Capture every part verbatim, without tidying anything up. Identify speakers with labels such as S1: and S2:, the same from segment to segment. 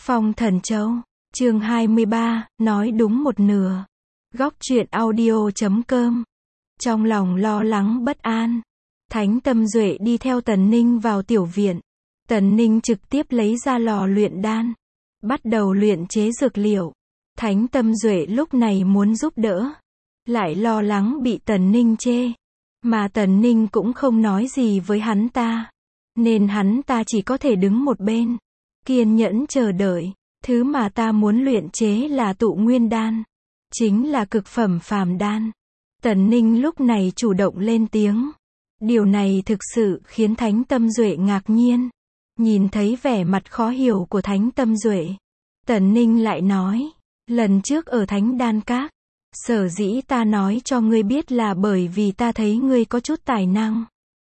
S1: Phong Thần Châu, chương hai mươi ba, nói đúng một nửa. Góc truyện audio chấm com. Trong lòng lo lắng bất an, Thánh Tâm Duệ đi theo Tần Ninh vào tiểu viện. Tần Ninh trực tiếp lấy ra lò luyện đan, bắt đầu luyện chế dược liệu. Thánh Tâm Duệ lúc này muốn giúp đỡ, lại lo lắng bị Tần Ninh chê. Mà Tần Ninh cũng không nói gì với hắn ta, nên hắn ta chỉ có thể đứng một bên, kiên nhẫn chờ đợi. Thứ mà ta muốn luyện chế là tụ nguyên đan, chính là cực phẩm phàm đan. Tần Ninh lúc này chủ động lên tiếng. Điều này thực sự khiến Thánh Tâm Duệ ngạc nhiên. Nhìn thấy vẻ mặt khó hiểu của Thánh Tâm Duệ, Tần Ninh lại nói, lần trước ở Thánh Đan Các, sở dĩ ta nói cho ngươi biết là bởi vì ta thấy ngươi có chút tài năng.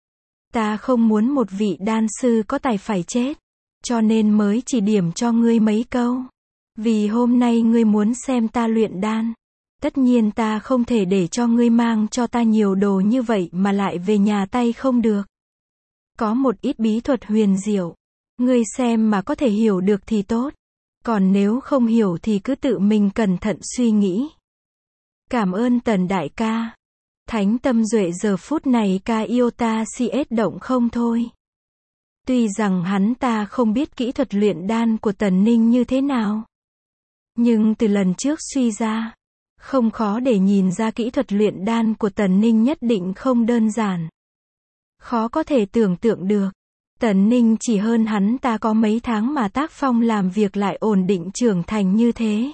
S1: Ta không muốn một vị đan sư có tài phải chết, cho nên mới chỉ điểm cho ngươi mấy câu. Vì hôm nay ngươi muốn xem ta luyện đan, tất nhiên ta không thể để cho ngươi mang cho ta nhiều đồ như vậy mà lại về nhà tay không được. Có một ít bí thuật huyền diệu, ngươi xem mà có thể hiểu được thì tốt, còn nếu không hiểu thì cứ tự mình cẩn thận suy nghĩ. Cảm ơn Tần đại ca. Thánh Tâm Duệ giờ phút này ca yêu ta si ết động không thôi. Tuy rằng hắn ta không biết kỹ thuật luyện đan của Tần Ninh như thế nào, nhưng từ lần trước suy ra, không khó để nhìn ra kỹ thuật luyện đan của Tần Ninh nhất định không đơn giản. Khó có thể tưởng tượng được, Tần Ninh chỉ hơn hắn ta có mấy tháng mà tác phong làm việc lại ổn định trưởng thành như thế.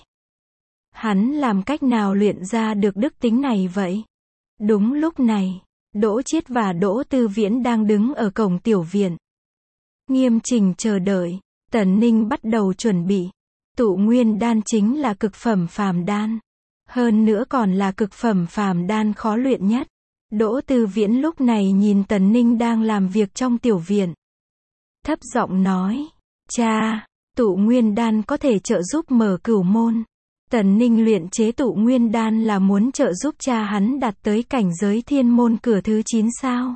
S1: Hắn làm cách nào luyện ra được đức tính này vậy? Đúng lúc này, Đỗ Chiết và Đỗ Tư Viễn đang đứng ở cổng tiểu viện, nghiêm chỉnh chờ đợi. Tần Ninh bắt đầu chuẩn bị. Tụ nguyên đan chính là cực phẩm phàm đan, hơn nữa còn là cực phẩm phàm đan khó luyện nhất. Đỗ Tư Viễn lúc này nhìn Tần Ninh đang làm việc trong tiểu viện, thấp giọng nói, cha, tụ nguyên đan có thể trợ giúp mở cửu môn. Tần Ninh luyện chế tụ nguyên đan là muốn trợ giúp cha hắn đạt tới cảnh giới thiên môn cửa thứ chín sao?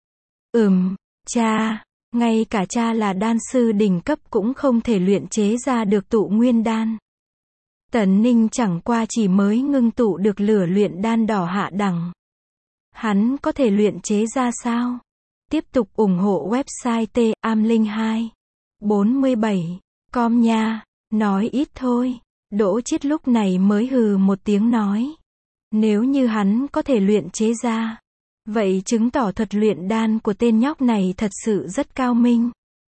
S1: Ừm, cha, ngay cả cha là đan sư đỉnh cấp cũng không thể luyện chế ra được tụ nguyên đan. Tần Ninh chẳng qua chỉ mới ngưng tụ được lửa luyện đan đỏ hạ đẳng. Hắn có thể luyện chế ra sao? Tiếp tục ủng hộ website t a m linh hai bốn bảy chấm com nha. Nói ít thôi. Đỗ Chiết lúc này mới hừ một tiếng nói, nếu như hắn có thể luyện chế ra, vậy chứng tỏ thuật luyện đan của tên nhóc này thật sự rất cao minh.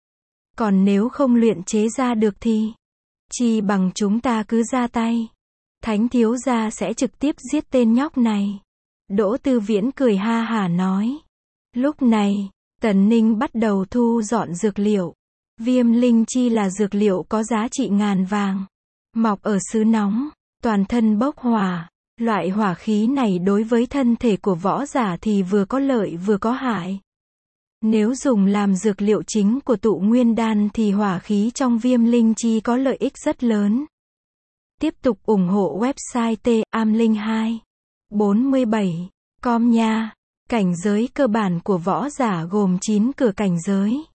S1: Còn nếu không luyện chế ra được thì, chi bằng chúng ta cứ ra tay. Thánh thiếu gia sẽ trực tiếp giết tên nhóc này. Đỗ Tư Viễn cười ha hả nói. Lúc này, Tần Ninh bắt đầu thu dọn dược liệu. Viêm linh chi là dược liệu có giá trị ngàn vàng, mọc ở xứ nóng, toàn thân bốc hỏa. Loại hỏa khí này đối với thân thể của võ giả thì vừa có lợi vừa có hại. Nếu dùng làm dược liệu chính của tụ nguyên đan thì hỏa khí trong viêm linh chi có lợi ích rất lớn. Tiếp tục ủng hộ website t a m linh hai bốn bảy chấm com nha. Cảnh giới cơ bản của võ giả gồm chín cửa cảnh giới,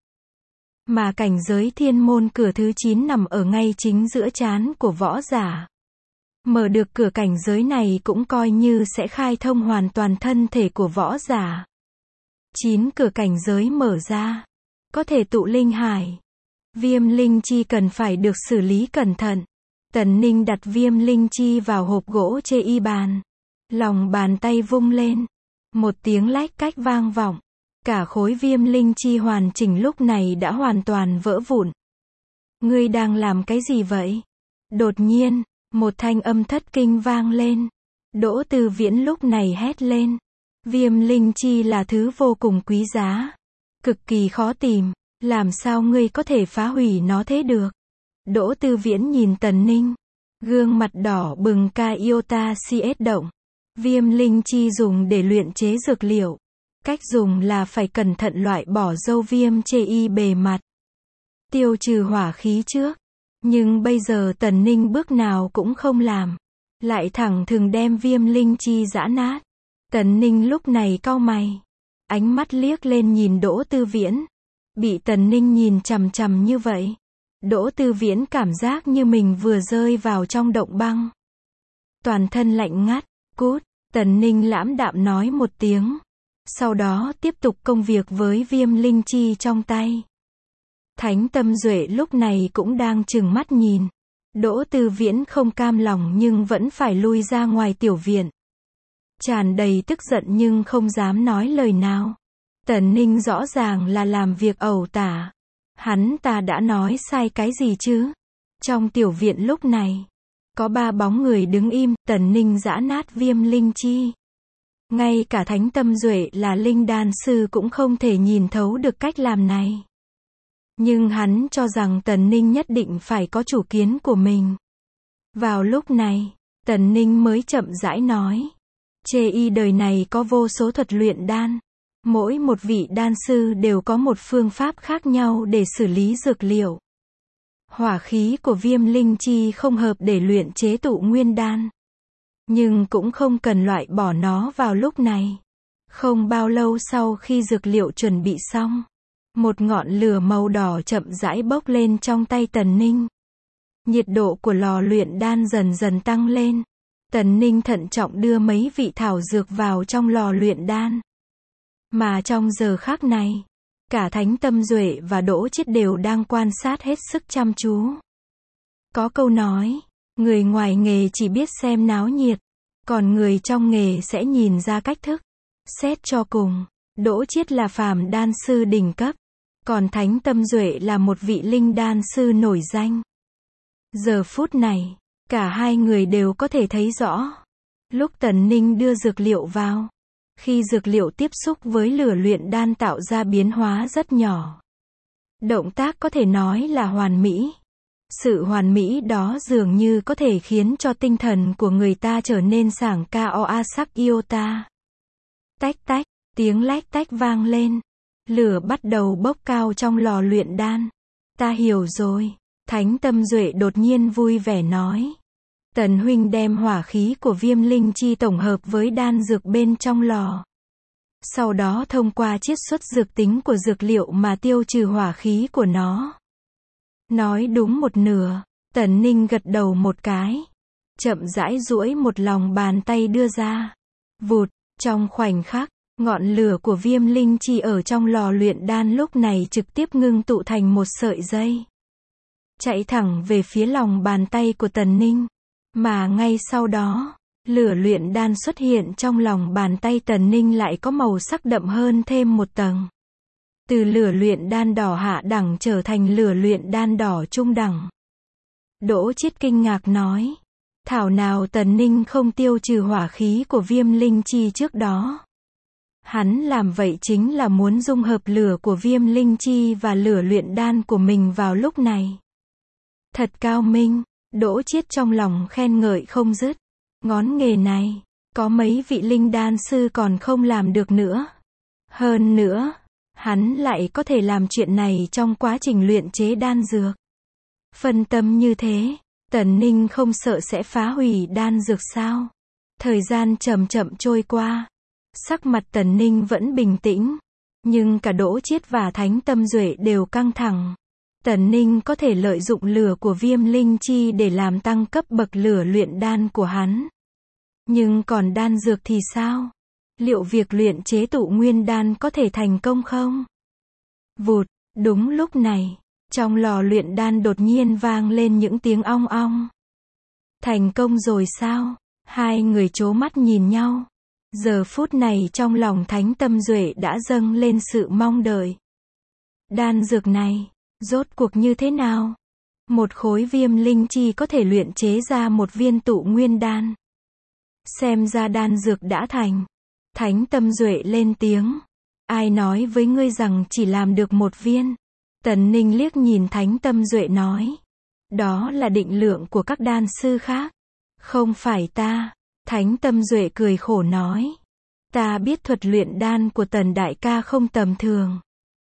S1: mà cảnh giới thiên môn cửa thứ chín nằm ở ngay chính giữa trán của võ giả. Mở được cửa cảnh giới này cũng coi như sẽ khai thông hoàn toàn thân thể của võ giả. Chín cửa cảnh giới mở ra, có thể tụ linh hải. Viêm linh chi cần phải được xử lý cẩn thận. Tần Ninh đặt viêm linh chi vào hộp gỗ chê y bàn. Lòng bàn tay vung lên, một tiếng lách cách vang vọng. Cả khối viêm linh chi hoàn chỉnh lúc này đã hoàn toàn vỡ vụn. Ngươi đang làm cái gì vậy? Đột nhiên, một thanh âm thất kinh vang lên. Đỗ Tư Viễn lúc này hét lên. Viêm linh chi là thứ vô cùng quý giá, cực kỳ khó tìm, làm sao ngươi có thể phá hủy nó thế được? Đỗ Tư Viễn nhìn Tần Ninh, gương mặt đỏ bừng ca yêu ta si ết động. Viêm linh chi dùng để luyện chế dược liệu. Cách dùng là phải cẩn thận loại bỏ dâu viêm chê y bề mặt, tiêu trừ hỏa khí trước. Nhưng bây giờ Tần Ninh bước nào cũng không làm, lại thẳng thừng đem viêm linh chi giã nát. Tần Ninh lúc này cau mày, ánh mắt liếc lên nhìn Đỗ Tư Viễn. Bị Tần Ninh nhìn chằm chằm như vậy, Đỗ Tư Viễn cảm giác như mình vừa rơi vào trong động băng. Toàn thân lạnh ngắt, cút, Tần Ninh lãm đạm nói một tiếng. Sau đó tiếp tục công việc với viêm linh chi trong tay. Thánh Tâm Duệ lúc này cũng đang trừng mắt nhìn. Đỗ Tư Viễn không cam lòng nhưng vẫn phải lui ra ngoài tiểu viện. Tràn đầy tức giận nhưng không dám nói lời nào. Tần Ninh rõ ràng là làm việc ẩu tả. Hắn ta đã nói sai cái gì chứ? Trong tiểu viện lúc này, có ba bóng người đứng im, Tần Ninh giã nát viêm linh chi. Ngay cả Thánh Tâm Duệ là linh đan sư cũng không thể nhìn thấu được cách làm này. Nhưng hắn cho rằng Tần Ninh nhất định phải có chủ kiến của mình. Vào lúc này, Tần Ninh mới chậm rãi nói. Chê y đời này có vô số thuật luyện đan. Mỗi một vị đan sư đều có một phương pháp khác nhau để xử lý dược liệu. Hỏa khí của viêm linh chi không hợp để luyện chế tụ nguyên đan. Nhưng cũng không cần loại bỏ nó vào lúc này. Không bao lâu sau khi dược liệu chuẩn bị xong, một ngọn lửa màu đỏ chậm rãi bốc lên trong tay Tần Ninh. Nhiệt độ của lò luyện đan dần dần tăng lên. Tần Ninh thận trọng đưa mấy vị thảo dược vào trong lò luyện đan. Mà trong giờ khắc này, cả Thánh Tâm Duệ và Đỗ Chiết đều đang quan sát hết sức chăm chú. Có câu nói, người ngoài nghề chỉ biết xem náo nhiệt, còn người trong nghề sẽ nhìn ra cách thức. Xét cho cùng, Đỗ Chiết là phàm đan sư đỉnh cấp, còn Thánh Tâm Duệ là một vị linh đan sư nổi danh. Giờ phút này, cả hai người đều có thể thấy rõ. Lúc Tần Ninh đưa dược liệu vào, khi dược liệu tiếp xúc với lửa luyện đan tạo ra biến hóa rất nhỏ. Động tác có thể nói là hoàn mỹ. Sự hoàn mỹ đó dường như có thể khiến cho tinh thần của người ta trở nên sảng cao a sắc iota. Tách tách, tiếng lách tách vang lên. Lửa bắt đầu bốc cao trong lò luyện đan. Ta hiểu rồi. Thánh Tâm Duệ đột nhiên vui vẻ nói. Tần huynh đem hỏa khí của viêm linh chi tổng hợp với đan dược bên trong lò. Sau đó thông qua chiết xuất dược tính của dược liệu mà tiêu trừ hỏa khí của nó. Nói đúng một nửa, Tần Ninh gật đầu một cái. Chậm rãi duỗi một lòng bàn tay đưa ra. Vụt, trong khoảnh khắc, ngọn lửa của viêm linh chi ở trong lò luyện đan lúc này trực tiếp ngưng tụ thành một sợi dây. Chạy thẳng về phía lòng bàn tay của Tần Ninh. Mà ngay sau đó, lửa luyện đan xuất hiện trong lòng bàn tay Tần Ninh lại có màu sắc đậm hơn thêm một tầng. Từ lửa luyện đan đỏ hạ đẳng trở thành lửa luyện đan đỏ trung đẳng. Đỗ Chiết kinh ngạc nói. Thảo nào Tần Ninh không tiêu trừ hỏa khí của viêm linh chi trước đó. Hắn làm vậy chính là muốn dung hợp lửa của viêm linh chi và lửa luyện đan của mình vào lúc này. Thật cao minh. Đỗ Chiết trong lòng khen ngợi không dứt. Ngón nghề này, có mấy vị linh đan sư còn không làm được nữa. Hơn nữa, hắn lại có thể làm chuyện này trong quá trình luyện chế đan dược. Phân tâm như thế, Tần Ninh không sợ sẽ phá hủy đan dược sao? Thời gian chậm chậm trôi qua. Sắc mặt Tần Ninh vẫn bình tĩnh. Nhưng cả Đỗ Chiết và Thánh Tâm Duệ đều căng thẳng. Tần Ninh có thể lợi dụng lửa của viêm linh chi để làm tăng cấp bậc lửa luyện đan của hắn. Nhưng còn đan dược thì sao? Liệu việc luyện chế tụ nguyên đan có thể thành công không? Vụt, đúng lúc này, trong lò luyện đan đột nhiên vang lên những tiếng ong ong. Thành công rồi sao? Hai người trố mắt nhìn nhau. Giờ phút này trong lòng Thánh Tâm Duệ đã dâng lên sự mong đợi. Đan dược này, rốt cuộc như thế nào? Một khối viêm linh chi có thể luyện chế ra một viên tụ nguyên đan. Xem ra đan dược đã thành. Thánh Tâm Duệ lên tiếng. Ai nói với ngươi rằng chỉ làm được một viên? Tần Ninh liếc nhìn Thánh Tâm Duệ nói. Đó là định lượng của các đan sư khác. Không phải ta. Thánh Tâm Duệ cười khổ nói. Ta biết thuật luyện đan của Tần đại ca không tầm thường.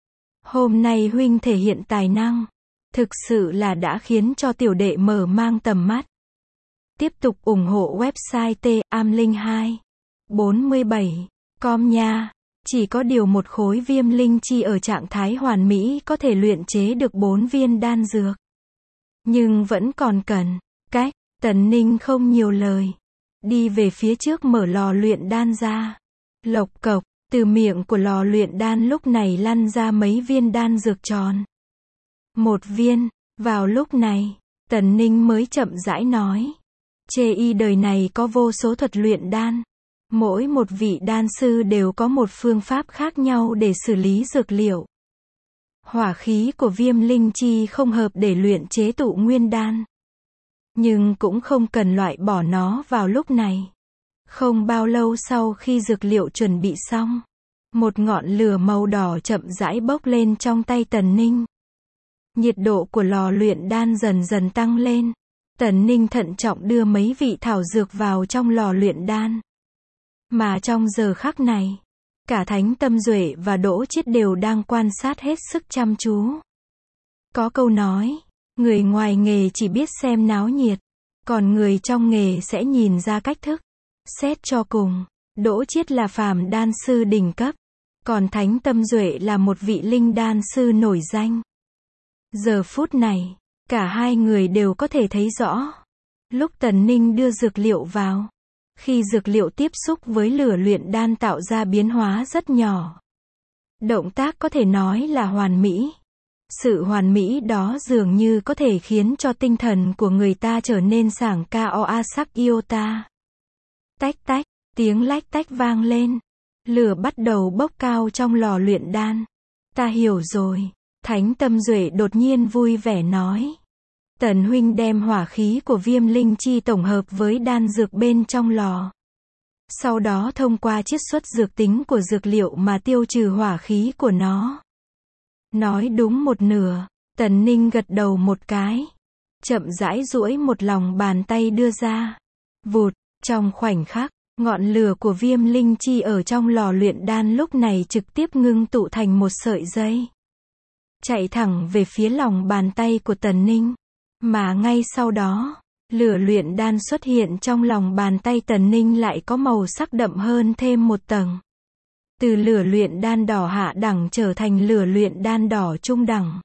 S1: Hôm nay huynh thể hiện tài năng. Thực sự là đã khiến cho tiểu đệ mở mang tầm mắt. Tiếp tục ủng hộ website t am linh hai bốn bảy chấm com nha. Chỉ có điều một khối viêm linh chi ở trạng thái hoàn mỹ có thể luyện chế được bốn viên đan dược. nhưng vẫn còn cần cách. Tần Ninh không nhiều lời, đi về phía trước mở lò luyện đan ra. Lộc cộc, từ miệng của lò luyện đan lúc này lăn ra mấy viên đan dược tròn. Một viên, vào lúc này, Tần Ninh mới chậm rãi nói. Chê y đời này có vô số thuật luyện đan. Mỗi một vị đan sư đều có một phương pháp khác nhau để xử lý dược liệu. Hỏa khí của Viêm Linh Chi không hợp để luyện chế tụ nguyên đan. Nhưng cũng không cần loại bỏ nó vào lúc này. Không bao lâu sau khi dược liệu chuẩn bị xong, một ngọn lửa màu đỏ chậm rãi bốc lên trong tay Tần Ninh. Nhiệt độ của lò luyện đan dần dần tăng lên. Tần Ninh thận trọng đưa mấy vị thảo dược vào trong lò luyện đan. Mà trong giờ khắc này, cả Thánh Tâm Duệ và Đỗ Chiết đều đang quan sát hết sức chăm chú. Có câu nói, người ngoài nghề chỉ biết xem náo nhiệt, còn người trong nghề sẽ nhìn ra cách thức. Xét cho cùng, Đỗ Chiết là phàm đan sư đỉnh cấp, còn Thánh Tâm Duệ là một vị linh đan sư nổi danh. Giờ phút này, cả hai người đều có thể thấy rõ. Lúc Tần Ninh đưa dược liệu vào, khi dược liệu tiếp xúc với lửa luyện đan tạo ra biến hóa rất nhỏ. Động tác có thể nói là hoàn mỹ. Sự hoàn mỹ đó dường như có thể khiến cho tinh thần của người ta trở nên sảng ca oa sắc iota. Tách tách, tiếng lách tách vang lên. Lửa bắt đầu bốc cao trong lò luyện đan. Ta hiểu rồi. Thánh Tâm Duệ đột nhiên vui vẻ nói. Tần huynh đem hỏa khí của Viêm Linh Chi tổng hợp với đan dược bên trong lò. Sau đó thông qua chiết xuất dược tính của dược liệu mà tiêu trừ hỏa khí của nó. Nói đúng một nửa, Tần Ninh gật đầu một cái. Chậm rãi duỗi một lòng bàn tay đưa ra. Vụt, trong khoảnh khắc, ngọn lửa của Viêm Linh Chi ở trong lò luyện đan lúc này trực tiếp ngưng tụ thành một sợi dây. Chạy thẳng về phía lòng bàn tay của Tần Ninh. Mà ngay sau đó, lửa luyện đan xuất hiện trong lòng bàn tay Tần Ninh lại có màu sắc đậm hơn thêm một tầng. Từ lửa luyện đan đỏ hạ đẳng trở thành lửa luyện đan đỏ trung đẳng.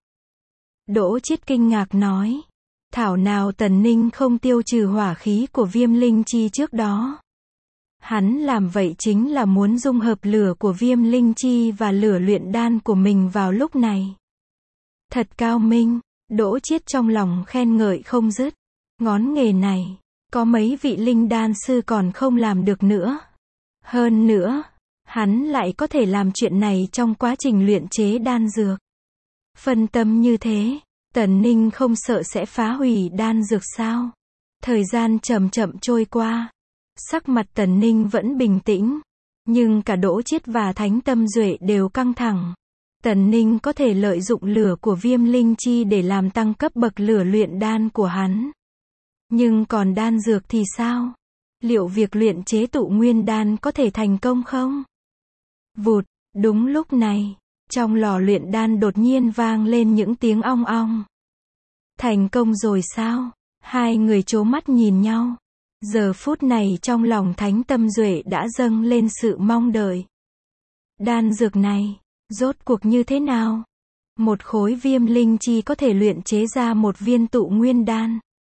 S1: Đỗ Chiết kinh ngạc nói. Thảo nào Tần Ninh không tiêu trừ hỏa khí của Viêm Linh Chi trước đó. Hắn làm vậy chính là muốn dung hợp lửa của Viêm Linh Chi và lửa luyện đan của mình vào lúc này. Thật cao minh, Đỗ Chiết trong lòng khen ngợi không dứt. Ngón nghề này, có mấy vị linh đan sư còn không làm được nữa. Hơn nữa, hắn lại có thể làm chuyện này trong quá trình luyện chế đan dược. Phân tâm như thế, Tần Ninh không sợ sẽ phá hủy đan dược sao? Thời gian chậm chậm trôi qua. Sắc mặt Tần Ninh vẫn bình tĩnh. Nhưng cả Đỗ Chiết và Thánh Tâm Duệ đều căng thẳng. Tần Ninh có thể lợi dụng lửa của Viêm Linh Chi để làm tăng cấp bậc lửa luyện đan của hắn. Nhưng còn đan dược thì sao? Liệu việc luyện chế tụ nguyên đan có thể thành công không? Vụt, đúng lúc này, trong lò luyện đan đột nhiên vang lên những tiếng ong ong. Thành công rồi sao? Hai người trố mắt nhìn nhau. Giờ phút này trong lòng Thánh Tâm Duệ đã dâng lên sự mong đợi. Đan dược này, rốt cuộc như thế nào? Một khối Viêm Linh Chi có thể luyện chế ra một viên tụ nguyên đan.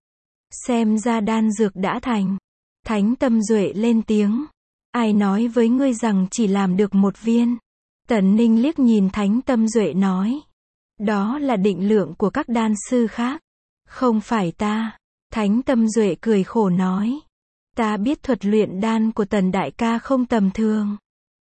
S1: Xem ra đan dược đã thành. Thánh Tâm Duệ lên tiếng. Ai nói với ngươi rằng chỉ làm được một viên? Tần Ninh liếc nhìn Thánh Tâm Duệ nói. Đó là định lượng của các đan sư khác. Không phải ta. Thánh Tâm Duệ cười khổ nói. Ta biết thuật luyện đan của Tần đại ca không tầm thường.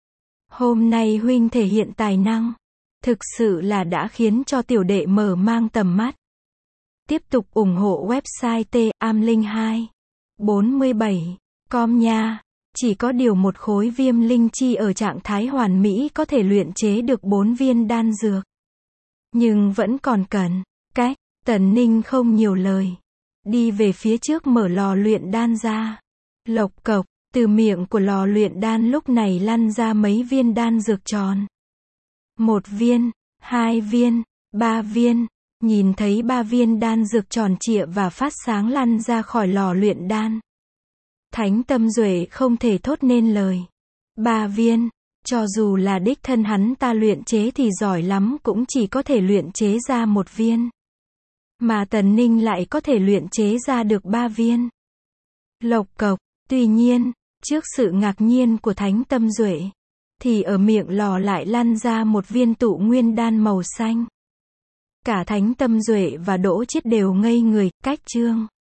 S1: Hôm nay huynh thể hiện tài năng. Thực sự là đã khiến cho tiểu đệ mở mang tầm mắt. Tiếp tục ủng hộ website t am linh hai bốn bảy chấm com nha. Chỉ có điều một khối Viêm Linh Chi ở trạng thái hoàn mỹ có thể luyện chế được bốn viên đan dược. Nhưng vẫn còn cần cách. Tần Ninh không nhiều lời. Đi về phía trước mở lò luyện đan ra. Lộc cộc, từ miệng của lò luyện đan lúc này lăn ra mấy viên đan dược tròn. Một viên, hai viên, ba viên. Nhìn thấy ba viên đan dược tròn trịa và phát sáng lăn ra khỏi lò luyện đan. Thánh Tâm Duệ không thể thốt nên lời. Ba viên, cho dù là đích thân hắn ta luyện chế thì giỏi lắm cũng chỉ có thể luyện chế ra một viên. mà Tần Ninh lại có thể luyện chế ra được ba viên. Lộc cộc, tuy nhiên, trước sự ngạc nhiên của Thánh Tâm Duệ, thì ở miệng lò lại lăn ra một viên tụ nguyên đan màu xanh. Cả Thánh Tâm Duệ và Đỗ Chiết đều ngây người, cách chương.